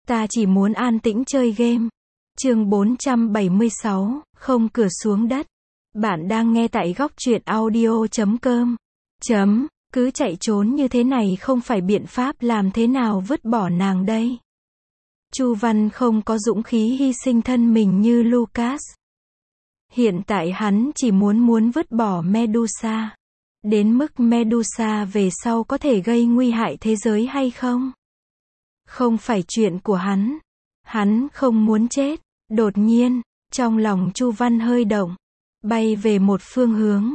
Ta chỉ muốn an tĩnh chơi game. Chương 476, không cửa xuống đất. Bạn đang nghe tại góc truyện audio.com. Cứ chạy trốn như thế này không phải biện pháp, làm thế nào vứt bỏ nàng đây? Chu Văn không có dũng khí hy sinh thân mình như Lucas. Hiện tại hắn chỉ muốn vứt bỏ Medusa. Đến mức Medusa về sau có thể gây nguy hại thế giới hay không? Không phải chuyện của hắn. Hắn không muốn chết. Đột nhiên, trong lòng Chu Văn hơi động. Bay về một phương hướng.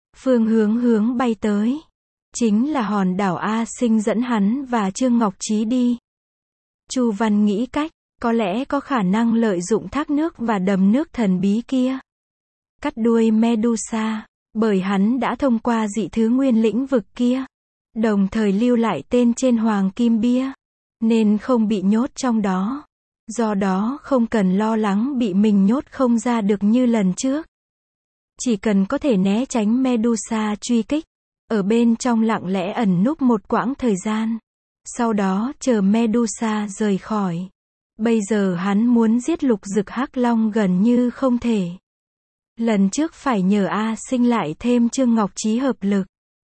Hướng bay tới. Chính là hòn đảo A Sinh dẫn hắn và Trương Ngọc Trí đi. Chu Văn nghĩ cách, có lẽ có khả năng lợi dụng thác nước và đầm nước thần bí kia. Cắt đuôi Medusa, bởi hắn đã thông qua dị thứ nguyên lĩnh vực kia. Đồng thời lưu lại tên trên hoàng kim bia. Nên không bị nhốt trong đó. Do đó không cần lo lắng bị mình nhốt không ra được như lần trước. Chỉ cần có thể né tránh Medusa truy kích. Ở bên trong lặng lẽ ẩn núp một quãng thời gian. Sau đó chờ Medusa rời khỏi. Bây giờ hắn muốn giết Lục Dực Hắc Long gần như không thể. Lần trước phải nhờ A Sinh lại thêm Trương Ngọc Trí hợp lực.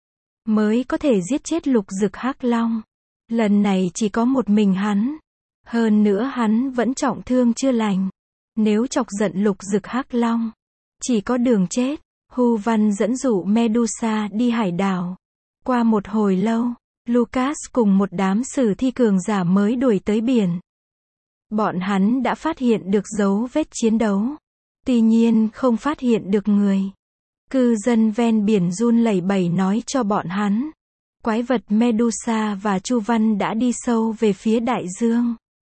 Mới có thể giết chết Lục Dực Hắc Long. Lần này chỉ có một mình hắn. Hơn nữa hắn vẫn trọng thương chưa lành. Nếu chọc giận Lục Dực Hắc Long, chỉ có đường chết. Hu Văn dẫn dụ Medusa đi hải đảo. Qua một hồi lâu, Lucas cùng một đám sử thi cường giả mới đuổi tới biển. Bọn hắn đã phát hiện được dấu vết chiến đấu. Tuy nhiên không phát hiện được người. Cư dân ven biển run lẩy bẩy nói cho bọn hắn. Quái vật Medusa và Chu Văn đã đi sâu về phía đại dương.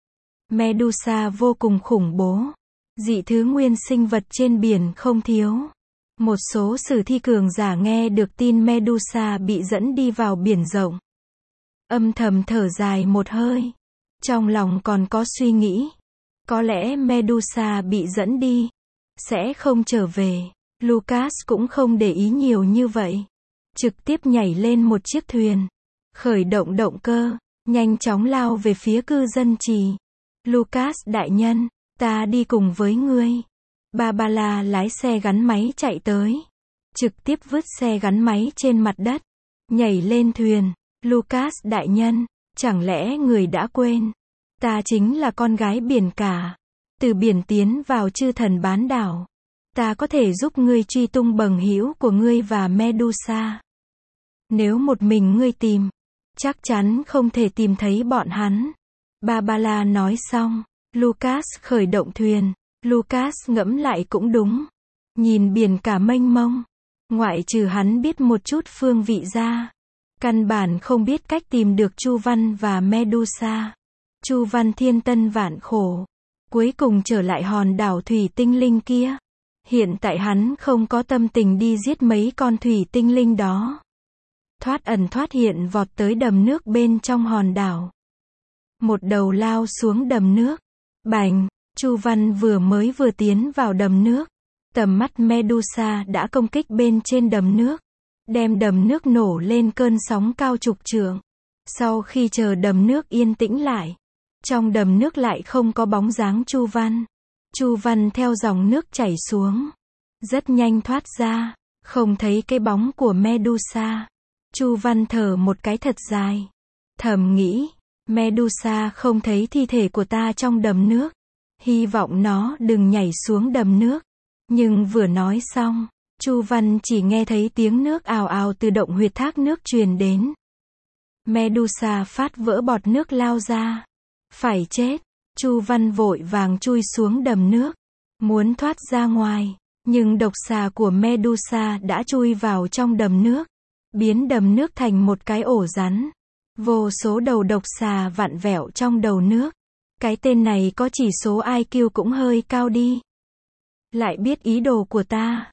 Medusa vô cùng khủng bố. Dị thứ nguyên sinh vật trên biển không thiếu. Một số sử thi cường giả nghe được tin Medusa bị dẫn đi vào biển rộng. Âm thầm thở dài một hơi. Trong lòng còn có suy nghĩ. Có lẽ Medusa bị dẫn đi. Sẽ không trở về. Lucas cũng không để ý nhiều như vậy. Trực tiếp nhảy lên một chiếc thuyền. Khởi động động cơ. Nhanh chóng lao về phía cư dân trì. Lucas đại nhân, ta đi cùng với ngươi. Barbara lái xe gắn máy chạy tới. Trực tiếp vứt xe gắn máy trên mặt đất. Nhảy lên thuyền. Lucas đại nhân, chẳng lẽ người đã quên? Ta chính là con gái biển cả. Từ biển tiến vào chư thần bán đảo. Ta có thể giúp ngươi truy tung bằng hữu của ngươi và Medusa. Nếu một mình ngươi tìm, chắc chắn không thể tìm thấy bọn hắn. Barbara nói xong, Lucas khởi động thuyền. Lucas ngẫm lại cũng đúng. Nhìn biển cả mênh mông. Ngoại trừ hắn biết một chút phương vị ra. Căn bản không biết cách tìm được Chu Văn và Medusa. Chu Văn thiên tân vạn khổ. Cuối cùng trở lại hòn đảo thủy tinh linh kia. Hiện tại hắn không có tâm tình đi giết mấy con thủy tinh linh đó. Thoát ẩn thoát hiện vọt tới đầm nước bên trong hòn đảo. Một đầu lao xuống đầm nước. Bành, Chu Văn vừa tiến vào đầm nước. Tầm mắt Medusa đã công kích bên trên đầm nước. Đem đầm nước nổ lên cơn sóng cao chục trượng. Sau khi chờ đầm nước yên tĩnh lại. Trong đầm nước lại không có bóng dáng Chu Văn. Chu Văn theo dòng nước chảy xuống. Rất nhanh thoát ra. Không thấy cái bóng của Medusa. Chu Văn thở một cái thật dài. Thầm nghĩ. Medusa không thấy thi thể của ta trong đầm nước. Hy vọng nó đừng nhảy xuống đầm nước. Nhưng vừa nói xong, Chu Văn chỉ nghe thấy tiếng nước ào ào từ động huyệt thác nước truyền đến. Medusa phát vỡ bọt nước lao ra. Phải chết. Chu Văn vội vàng chui xuống đầm nước. Muốn thoát ra ngoài. Nhưng độc xà của Medusa đã chui vào trong đầm nước. Biến đầm nước thành một cái ổ rắn. Vô số đầu độc xà vặn vẹo trong đầu nước. Cái tên này có chỉ số IQ cũng hơi cao đi. Lại biết ý đồ của ta.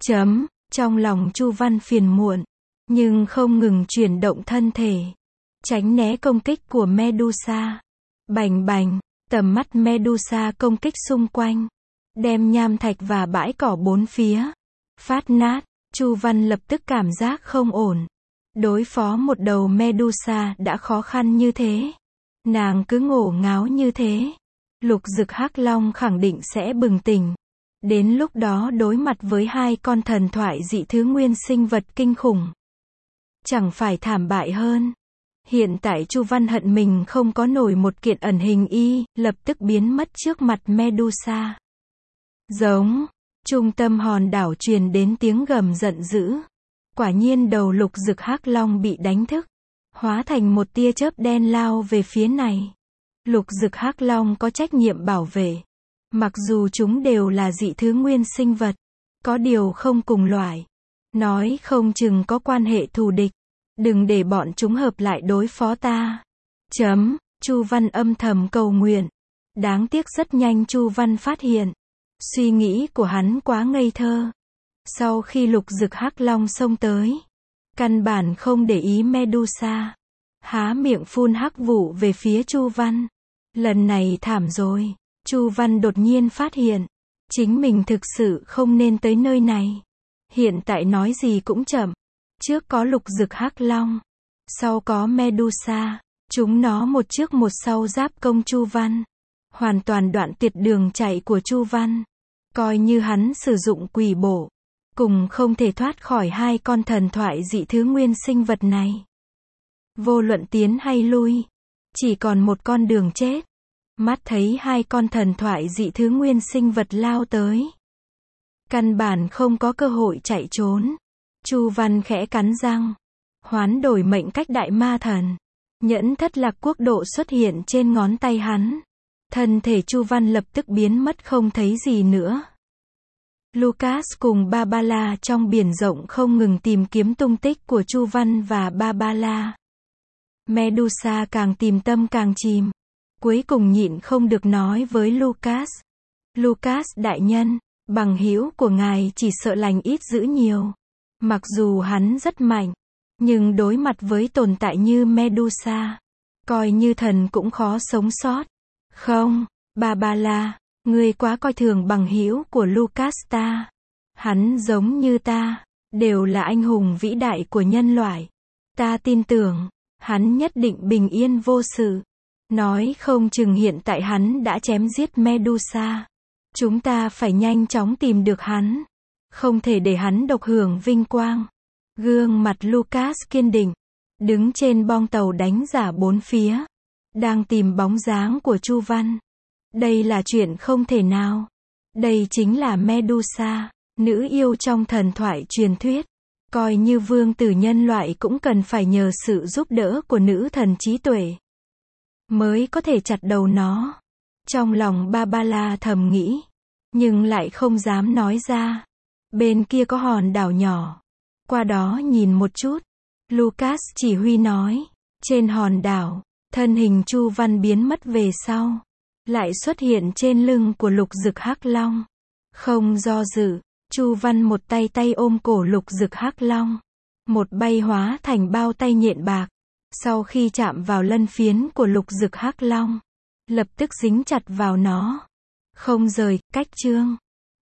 Trong lòng Chu Văn phiền muộn. Nhưng không ngừng chuyển động thân thể. Tránh né công kích của Medusa. Bành bành, tầm mắt Medusa công kích xung quanh. Đem nham thạch và bãi cỏ bốn phía. Phát nát, Chu Văn lập tức cảm giác không ổn. Đối phó một đầu Medusa đã khó khăn như thế. Nàng cứ ngổ ngáo như thế, Lục Dực Hắc Long khẳng định sẽ bừng tỉnh. Đến lúc đó đối mặt với hai con thần thoại dị thứ nguyên sinh vật kinh khủng, chẳng phải thảm bại hơn. Hiện tại Chu Văn hận mình không có nổi một kiện ẩn hình y, lập tức biến mất trước mặt Medusa. Giống, trung tâm hòn đảo truyền đến tiếng gầm giận dữ. Quả nhiên đầu Lục Dực Hắc Long bị đánh thức, hóa thành một tia chớp đen lao về phía này. Lục Dực Hắc Long có trách nhiệm bảo vệ. Mặc dù chúng đều là dị thứ nguyên sinh vật, có điều không cùng loại. Nói không chừng có quan hệ thù địch. Đừng để bọn chúng hợp lại đối phó ta. Chu Văn âm thầm cầu nguyện. Đáng tiếc rất nhanh Chu Văn phát hiện. Suy nghĩ của hắn quá ngây thơ. Sau khi Lục Dực Hắc Long xông tới, căn bản không để ý Medusa. Há miệng phun hắc vụ về phía Chu Văn. Lần này thảm rồi. Chu Văn đột nhiên phát hiện, chính mình thực sự không nên tới nơi này. Hiện tại nói gì cũng chậm. Trước có Lục Dực Hắc Long, sau có Medusa, chúng nó một trước một sau giáp công Chu Văn, hoàn toàn đoạn tuyệt đường chạy của Chu Văn. Coi như hắn sử dụng quỷ bổ, cùng không thể thoát khỏi hai con thần thoại dị thứ nguyên sinh vật này. Vô luận tiến hay lui, chỉ còn một con đường chết. Mắt thấy hai con thần thoại dị thứ nguyên sinh vật lao tới, căn bản không có cơ hội chạy trốn. Chu Văn khẽ cắn răng, hoán đổi mệnh cách đại ma thần. Nhẫn thất lạc quốc độ xuất hiện trên ngón tay hắn. Thân thể Chu Văn lập tức biến mất không thấy gì nữa. Lucas cùng Barbara trong biển rộng không ngừng tìm kiếm tung tích của Chu Văn và Barbara. Medusa càng tìm tâm càng chìm. Cuối cùng nhịn không được nói với Lucas. Lucas đại nhân, bằng hữu của ngài chỉ sợ lành ít dữ nhiều. Mặc dù hắn rất mạnh, nhưng đối mặt với tồn tại như Medusa, coi như thần cũng khó sống sót. Không, Barbara, ngươi quá coi thường bằng hữu của Lucas ta. Hắn giống như ta, đều là anh hùng vĩ đại của nhân loại. Ta tin tưởng, hắn nhất định bình yên vô sự. Nói không chừng hiện tại hắn đã chém giết Medusa. Chúng ta phải nhanh chóng tìm được hắn. Không thể để hắn độc hưởng vinh quang. Gương mặt Lucas kiên định, đứng trên bong tàu đánh giả bốn phía, đang tìm bóng dáng của Chu Văn. Đây là chuyện không thể nào. Đây chính là Medusa, nữ yêu trong thần thoại truyền thuyết. Coi như vương tử nhân loại cũng cần phải nhờ sự giúp đỡ của nữ thần trí tuệ, mới có thể chặt đầu nó. Trong lòng Barbara thầm nghĩ, nhưng lại không dám nói ra. Bên kia có hòn đảo nhỏ, qua đó nhìn một chút. Lucas chỉ huy nói. Trên hòn đảo, thân hình Chu Văn biến mất về sau, lại xuất hiện trên lưng của Lục Dực Hắc Long. Không do dự, Chu Văn một tay ôm cổ Lục Dực Hắc Long, một bay hóa thành bao tay nhện bạc. Sau khi chạm vào lân phiến của Lục Dực Hắc Long, lập tức dính chặt vào nó, không rời. Cách chương